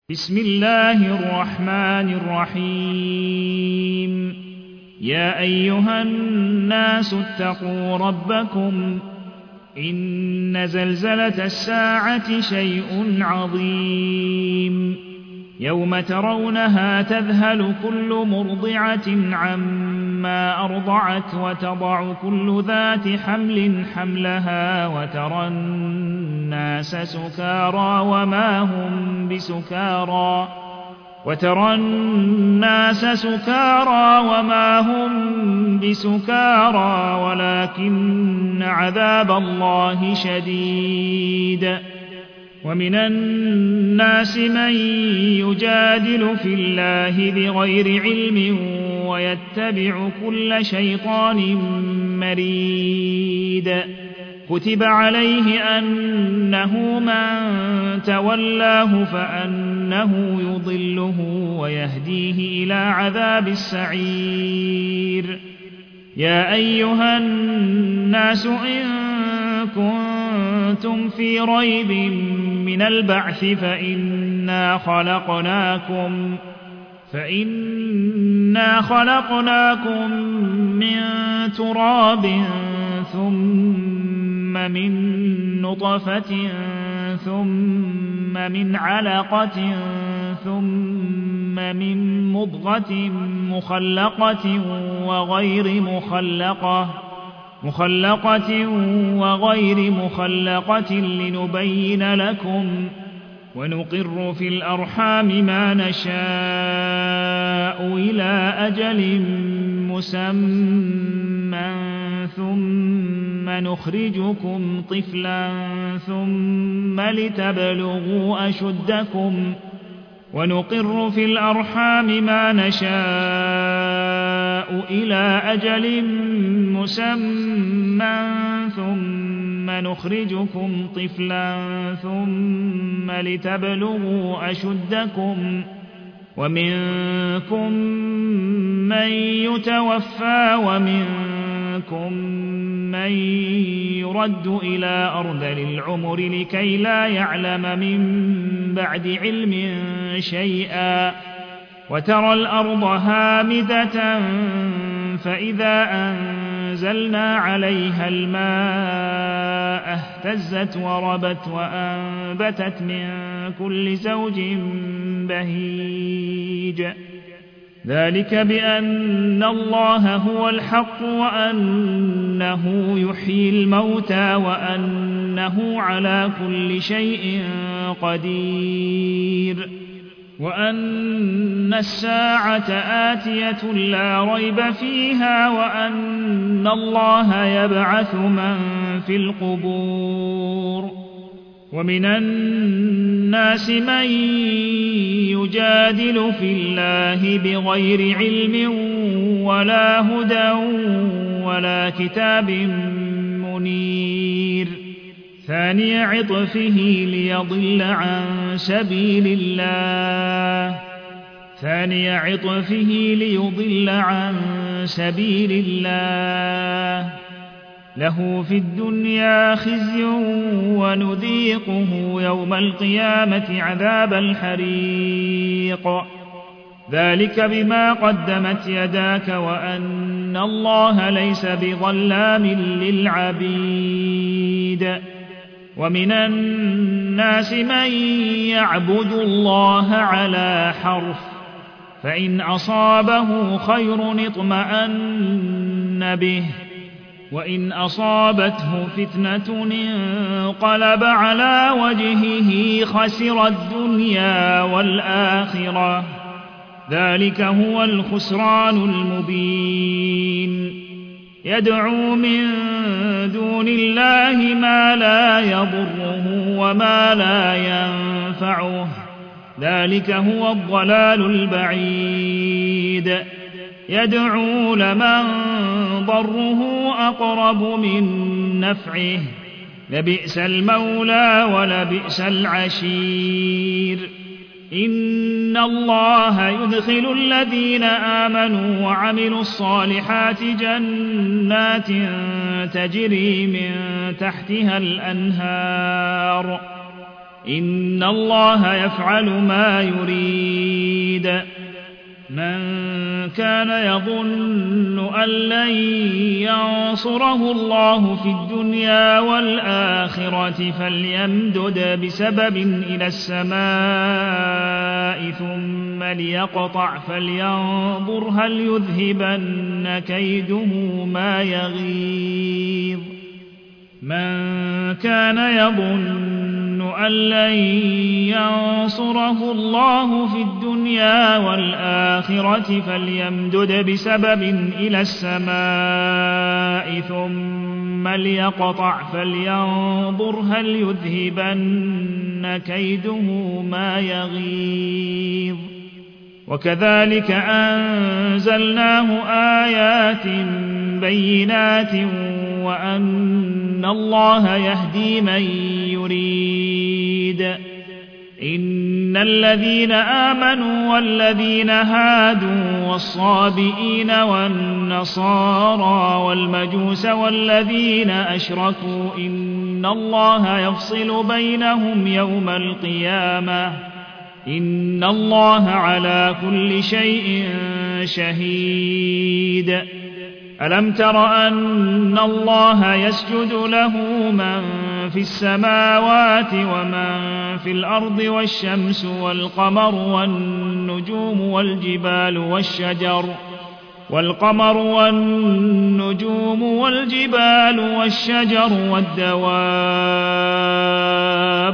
بسم الله الرحمن الرحيم يا أيها الناس اتقوا ربكم إن زلزلة الساعة شيء عظيم يوم ترونها تذهل كل مرضعة عما أرضعت وتضع كل ذات حمل حملها وترى الناس سكارى وما هم بسكارى ولكن عذاب الله شديد ومن الناس من يجادل في الله بغير علم ويتبع كل شيطان مريد كتب عليه أنه من تولاه فأنه يضله ويهديه إلى عذاب السعير يا أيها الناس إن كنتم في ريب من البعث فإنا خلقناكم من تراب ثم من نطفة ثم من علقة ثم من مضغة مخلقة وغير مخلقة لنبين لكم ونقر في الأرحام ما نشاء إلى أجل مسمى ثم نخرجكم طفلا ثم لتبلغوا أشدكم ونقر في الأرحام ما نشاء إلى أجل مسمى ثم نخرجكم طفلا ثم لتبلغوا أشدكم ومنكم من يتوفى ومنكم من يرد إلى أرذل العمر لكي لا يعلم من بعد علم شيئا وترى الأرض هامدة فإذا أنزلنا عليها الماء اهتزت وربت وأنبتت من كل زوج بهيج ذلك بأن الله هو الحق وأنه يحيي الموتى وأنه على كل شيء قدير وأن الساعة آتية لا ريب فيها وأن الله يبعث من في القبور ومن الناس من يجادل في الله بغير علم ولا هدى ولا كتاب منير ثاني عطفه ليضل عن سبيل الله له في الدنيا خزي ونذيقه يوم القيامة عذاب الحريق ذلك بما قدمت يداك وأن الله ليس بظلام للعبيد ومن الناس من يعبد الله على حرف فإن أصابه خير اطمأن به وإن أصابته فتنة انقلب على وجهه خسر الدنيا والآخرة ذلك هو الخسران المبين يدعو من دون الله ما لا يضره وما لا ينفعه ذلك هو الضلال البعيد يدعو لمن ضره أقرب من نفعه لبئس المولى ولبئس العشير إن الله يدخل الذين آمنوا وعملوا الصالحات جنات تجري من تحتها الأنهار إن الله يفعل ما يريد من كان يظن أن لن ينصره الله في الدنيا والآخرة فليمدد بسبب إلى السماء ثم ليقطع فلينظر هل يذهبن كيده ما يغيظ من كان يظن أن لن ينصره الله في الدنيا والآخرة فليمدد بسبب إلى السماء ثم ليقطع فلينظر هل يذهبن كيده ما يغيظ وكذلك أنزلناه آيات بينات وأن الله يهدي من يريد إن الذين آمنوا والذين هادوا والصابئين والنصارى والمجوس والذين أشركوا إن الله يفصل بينهم يوم القيامة إن الله على كل شيء شهيد ألم تر أن الله يسجد له من في السماوات ومن في الأرض والشمس والقمر والنجوم والجبال والشجر والدواب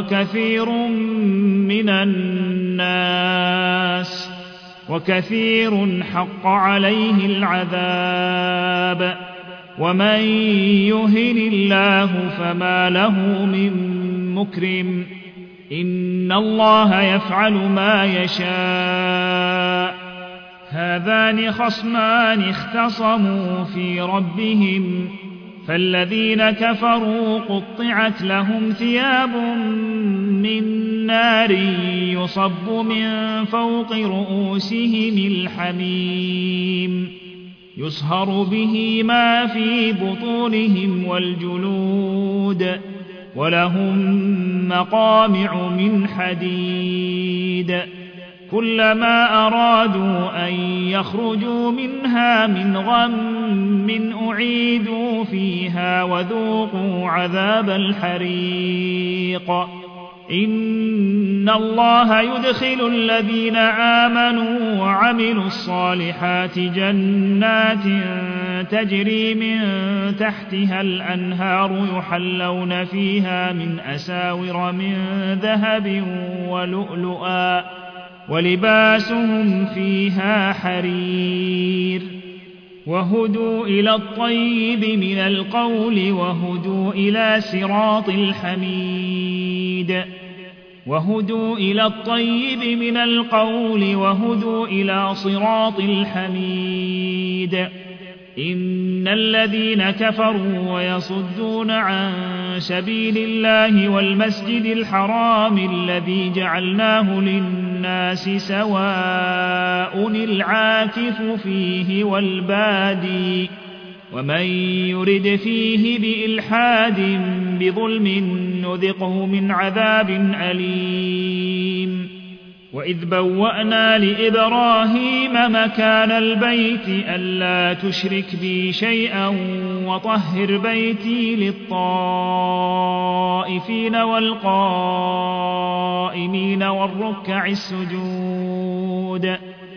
وكثير حق عليه العذاب ومن يهن الله فما له من مكرم إن الله يفعل ما يشاء هذان خصمان اختصموا في ربهم فالذين كفروا قطعت لهم ثياب من نار يصب من فوق رؤوسهم الحميم يصهر به ما في بطونهم والجلود ولهم مقامع من حديد كلما أرادوا أن يخرجوا منها من غم أعيدوا فيها وذوقوا عذاب الحريق إن الله يدخل الذين آمنوا وعملوا الصالحات جنات تجري من تحتها الأنهار يحلون فيها من أساور من ذهب ولؤلؤا ولباسهم فيها حرير وهدوا إلى الطيب من القول وهدوا إلى صراط الحميد إن الذين كفروا ويصدون عن سبيل الله والمسجد الحرام الذي جعلناه للناس سواء العاكف فيه والبادي ومن يرد فيه بإلحاد بظلم نذقه من عذاب أليم وإذ بوأنا لإبراهيم مكان البيت ألا تشرك بي شيئا وطهر بيتي للطائفين والقائمين والركع السجود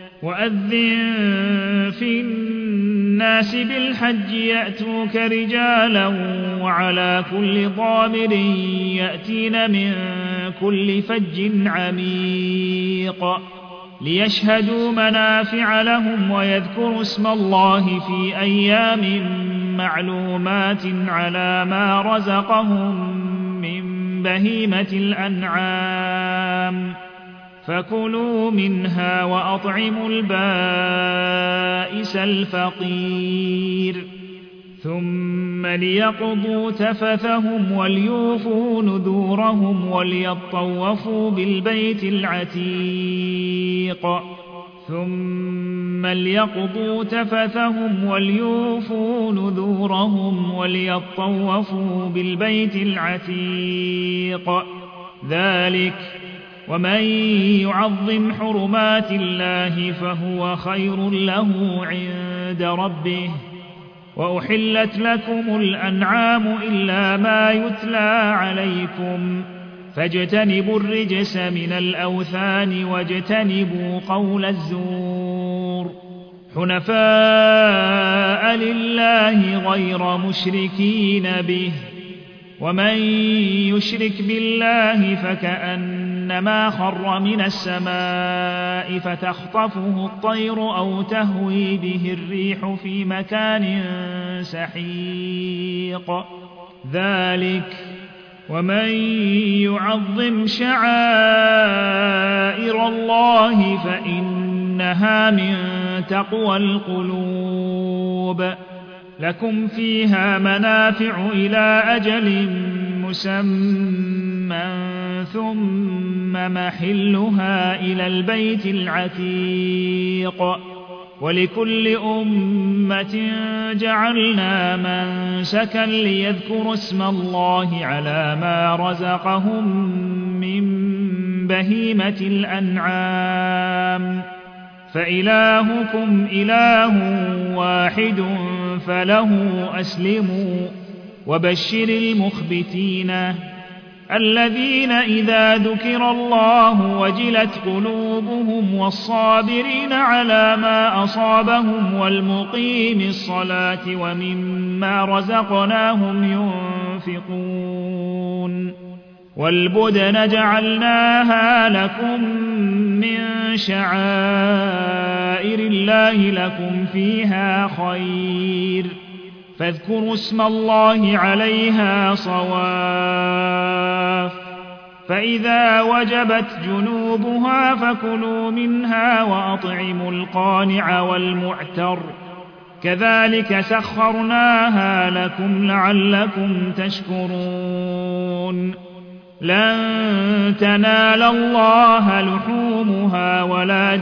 وأذن في الناس بالحج يأتوك رجالا وعلى كل ضامر يأتين من كل فج عميق ليشهدوا منافع لهم ويذكروا اسم الله في أيام معلومات على ما رزقهم من بهيمة الأنعام فكلوا منها وأطعموا البائس الفقير ثم ليقضوا تفثهم وليوفوا نذورهم وليطوفوا بالبيت العتيق ذلك ومن يعظم حرمات الله فهو خير له عند ربه. وأحلت لكم الأنعام إلا ما يتلى عليكم فاجتنبوا الرجس من الأوثان واجتنبوا قول الزور حنفاء لله غير مشركين به. ومن يشرك بالله فكأنما خر من السماء فتخطفه الطير أو تهوي به الريح في مكان سحيق. ذلك ومن يعظم شعائر الله فإنها من تقوى القلوب. لكم فيها منافع إلى أجل مسمى ثم محلها إلى البيت العتيق. ولكل أمة جعلنا منسكا ليذكروا اسم الله على ما رزقهم من بهيمة الأنعام فإلهكم إله واحد فله أسلموا. وبشر المخبتين الذين إذا ذكر الله وجلت قلوبهم والصابرين على ما أصابهم والمقيم الصلاة ومما رزقناهم ينفقون. والبدن جعلناها لكم من شعائر الله لكم فيها خير فاذكروا اسم الله عليها صواف. فإذا وجبت جنوبها فكلوا منها وأطعموا القانع والمعتر كذلك سخرناها لكم لعلكم تشكرون. لن تنال الله لحومها ولا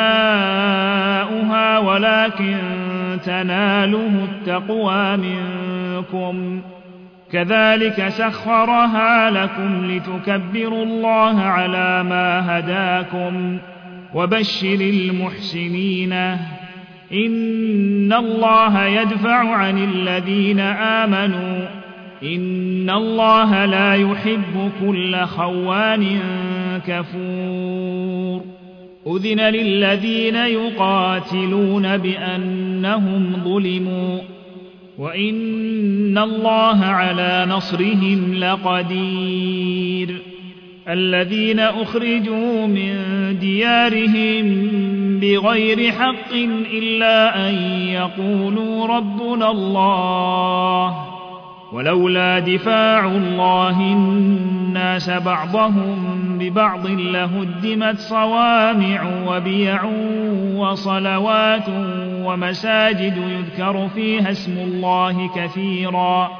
دماؤها ولكن تناله التقوى منكم كذلك سخرها لكم لتكبروا الله على ما هداكم. وبشر المحسنين إن الله يدفع عن الذين آمنوا إن الله لا يحب كل خوان كفور. أذن للذين يقاتلون بأنهم ظلموا وإن الله على نصرهم لقدير. الذين أخرجوا من ديارهم بغير حق إلا أن يقولوا ربنا الله ولولا دفاع الله الناس بعضهم ببعض لهدمت صوامع وبيع وصلوات ومساجد يذكر فيها اسم الله كثيرا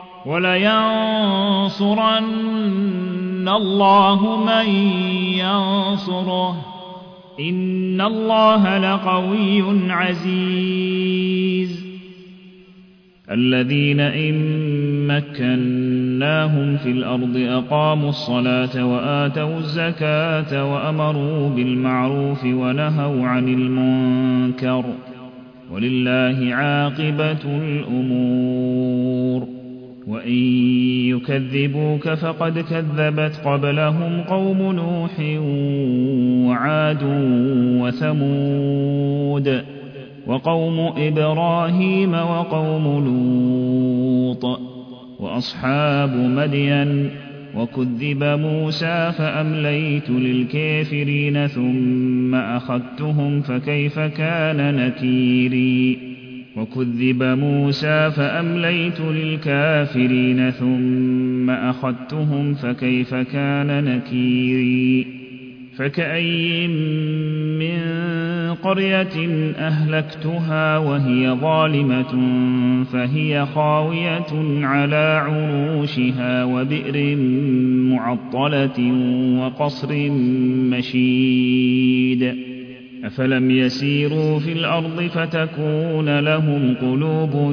ولينصرن الله من ينصره إن الله لقوي عزيز. الذين إن مكناهم في الأرض أقاموا الصلاة وآتوا الزكاة وأمروا بالمعروف ونهوا عن المنكر ولله عاقبة الأمور. وإن يكذبوك فقد كذبت قبلهم قوم نوح وعاد وثمود وقوم إبراهيم وقوم لوط وأصحاب مدين وكذب موسى فأمليت للكافرين ثم أخذتهم فكيف كان نكيري. وكذب موسى فأمليت للكافرين ثم أخذتهم فكيف كان نكيري. فكأي من قرية أهلكتها وهي ظالمة فهي خاوية على عروشها وبئر معطلة وقصر مشيد. أفلم يسيروا في الأرض فتكون لهم قلوب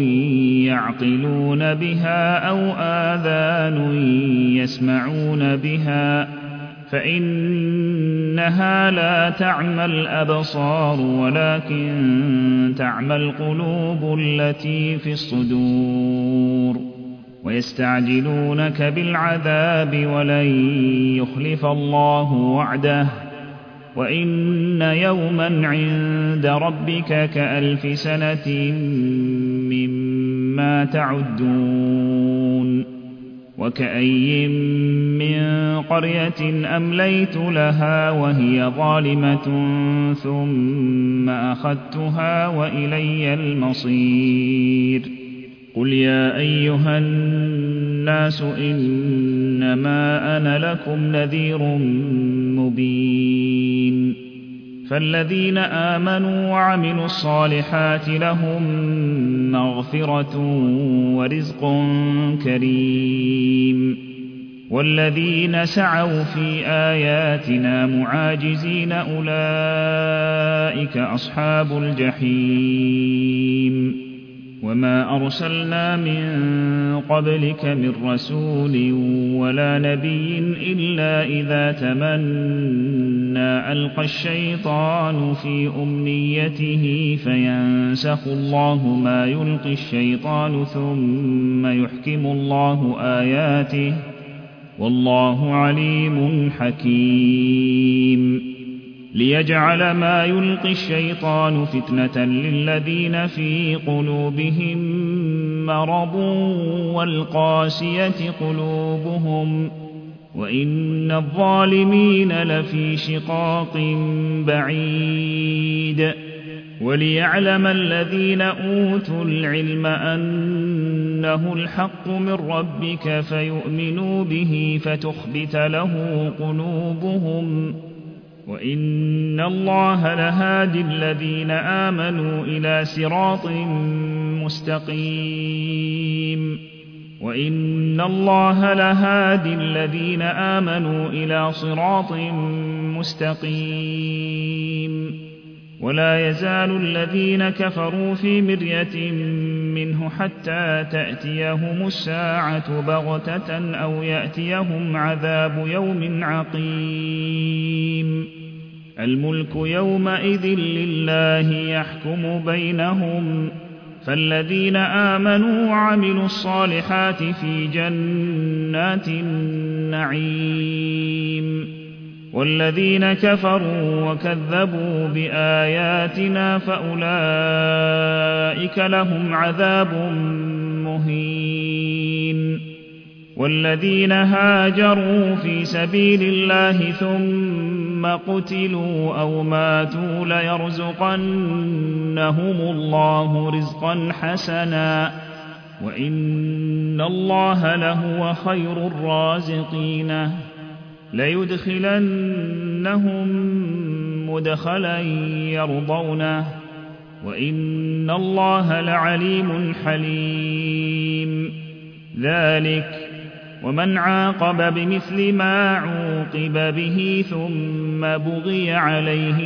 يعقلون بها أو آذان يسمعون بها فإنها لا تعمى الأبصار ولكن تعمى القلوب التي في الصدور. ويستعجلونك بالعذاب ولن يخلف الله وعده وإن يوما عند ربك كألف سنة مما تعدون. وكأي من قرية أمليت لها وهي ظالمة ثم أخذتها وإلي المصير. قل يا أيها الناس إنما أنا لكم نذير مبين. فالذين آمنوا وعملوا الصالحات لهم مغفرة ورزق كريم. والذين سعوا في آياتنا معاجزين أولئك أصحاب الجحيم. وما أرسلنا من قبلك من رسول ولا نبي إلا إذا تمنى ألقى الشيطان في أمنيته فينسخ الله ما يلقي الشيطان ثم يحكم الله آياته والله عليم حكيم. ليجعل ما يلقي الشيطان فتنة للذين في قلوبهم مرض والقاسية قلوبهم وإن الظالمين لفي شقاق بعيد. وليعلم الذين أوتوا العلم أنه الحق من ربك فيؤمنوا به فتخبت له قلوبهم وإن الله لهادي الذين آمنوا إلى صراط مستقيم. وإن الله لهادي الذين آمنوا إلى صراط مستقيم. ولا يزال الذين كفروا في مرية منه حتى تأتيهم الساعة بغتة أو يأتيهم عذاب يوم عقيم. الملك يومئذ لله يحكم بينهم. فالذين آمنوا وعملوا الصالحات في جنات النعيم. والذين كفروا وكذبوا بآياتنا فأولئك لهم عذاب مهين. والذين هاجروا في سبيل الله ثم قتلوا أو ماتوا ليرزقنهم الله رزقا حسنا وإن الله لهو خير الرازقين. ليدخلنهم مدخلا يرضونه وإن الله لعليم حليم. ذلك ومن عاقب بمثل ما عوقب به ثم بغي عليه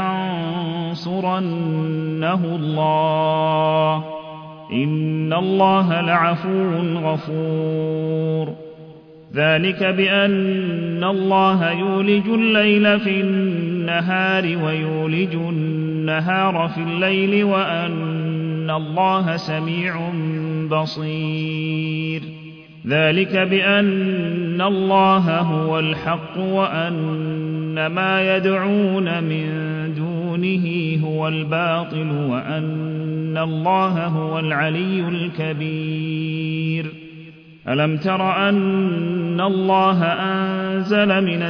لينصرنه الله إن الله لعفو غفور. ذلك بأن الله يولج الليل في النهار ويولج النهار في الليل وأن الله سميع بصير. ذلك بأن الله هو الحق وأن ما يدعون من دونه هو الباطل وأن الله هو العلي الكبير. ألم تر أن الله أنزل من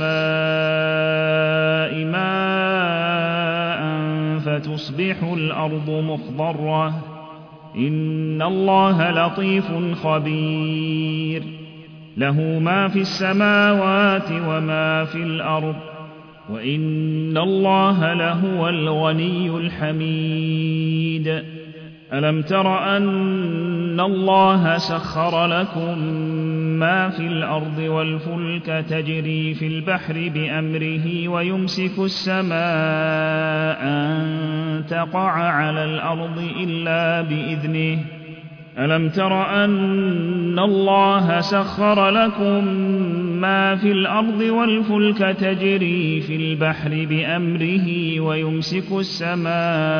السماء ماء فتصبح الأرض مخضرة إن الله لطيف خبير. له ما في السماوات وما في الأرض وإن الله لهو الغني الحميد. ألم تر أن الله سخر لكم ما في الأرض والفلك تجري في البحر بأمره ويمسك السماء أن تقع على الأرض إلا بإذنه. ألم تر أن الله سخر لكم ما في الأرض والفلك تجري في البحر بأمره ويمسك السماء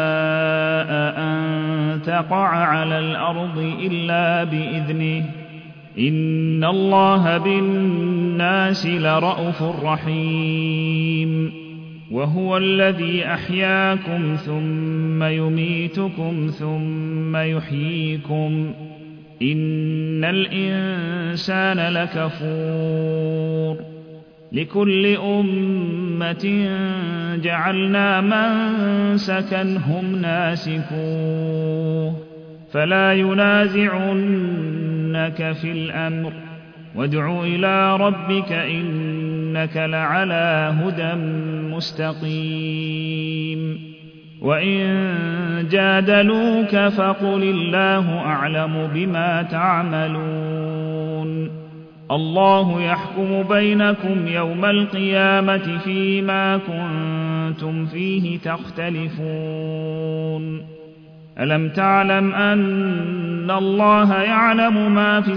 أن تقع على الأرض إلا بإذنه إن الله بالناس لرءوف رحيم وهو الذي أحياكم ثم يميتكم ثم يحييكم إن الإنسان لكفور لكل أمة جعلنا منسكا هم ناسكوه فلا ينازعنك في الأمر وادع إلى ربك إنك لعلى هدى مستقيم وإن جادلوك فقل الله أعلم بما تعملون الله يحكم بينكم يوم القيامة فيما كنتم فيه تختلفون ألم تعلم أن الله يعلم ما في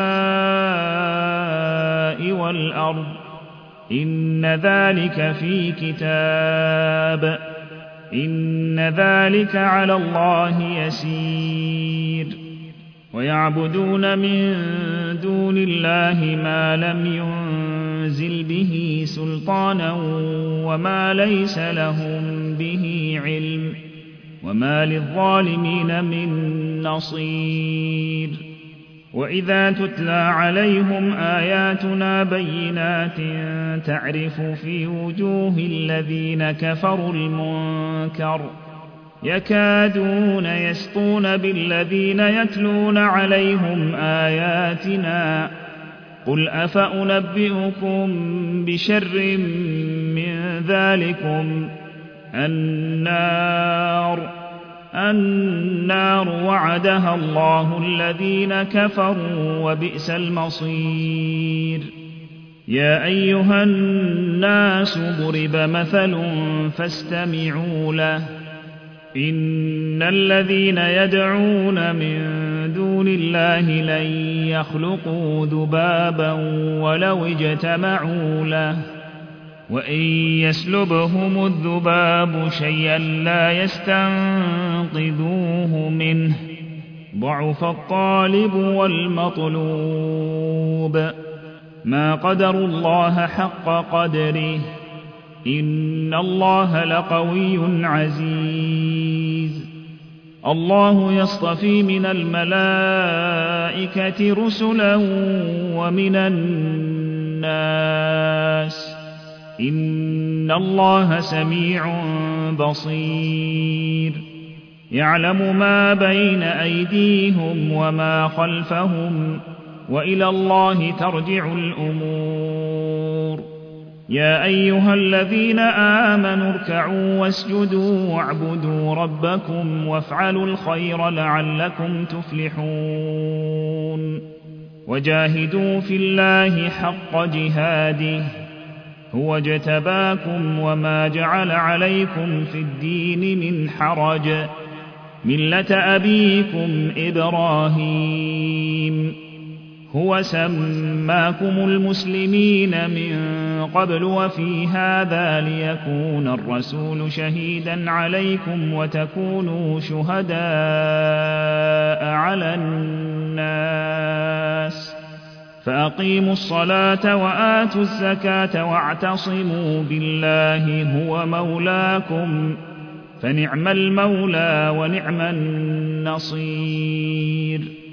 السماء والأرض إن ذلك في كتاب إن ذلك على الله يسير ويعبدون من دون الله ما لم ينزل به سلطانا وما ليس لهم به علم وما للظالمين من نصير وإذا تتلى عليهم آياتنا بينات تعرف في وجوه الذين كفروا المنكر يكادون يسطون بالذين يتلون عليهم آياتنا قل أفأنبئكم بشر من ذلكم النار وعدها الله الذين كفروا وبئس المصير يا أيها الناس ضرب مثل فاستمعوا له إن الذين يدعون من دون الله لن يخلقوا ذبابا ولو اجتمعوا له وإن يسلبهم الذباب شيئا لا يستنقذوه منه ضعف الطالب والمطلوب ما قدروا الله حق قدره إن الله لقوي عزيز الله يصطفي من الملائكة رسلا ومن الناس إن الله سميع بصير يعلم ما بين أيديهم وما خلفهم وإلى الله ترجع الأمور يا أيها الذين آمنوا اركعوا واسجدوا واعبدوا ربكم وافعلوا الخير لعلكم تفلحون وجاهدوا في الله حق جهاده هو اجتباكم وما جعل عليكم في الدين من حرج ملة أبيكم إبراهيم هو سماكم المسلمين من قبل وفي هذا ليكون الرسول شهيدا عليكم وتكونوا شهداء على الناس فأقيموا الصلاة وآتوا الزكاة واعتصموا بالله هو مولاكم فنعم المولى ونعم النصير